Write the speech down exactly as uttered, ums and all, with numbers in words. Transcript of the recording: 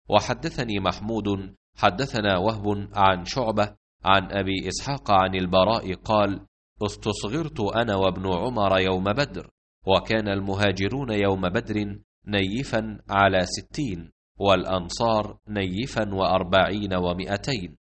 وحدثني محمود حدثنا وهب عن شعبة عن أبي إسحاق عن البراء قال: استصغرت أنا وابن عمر يوم بدر، وكان المهاجرون يوم بدر نيفا على ستين، والأنصار نيفا وأربعين ومئتين،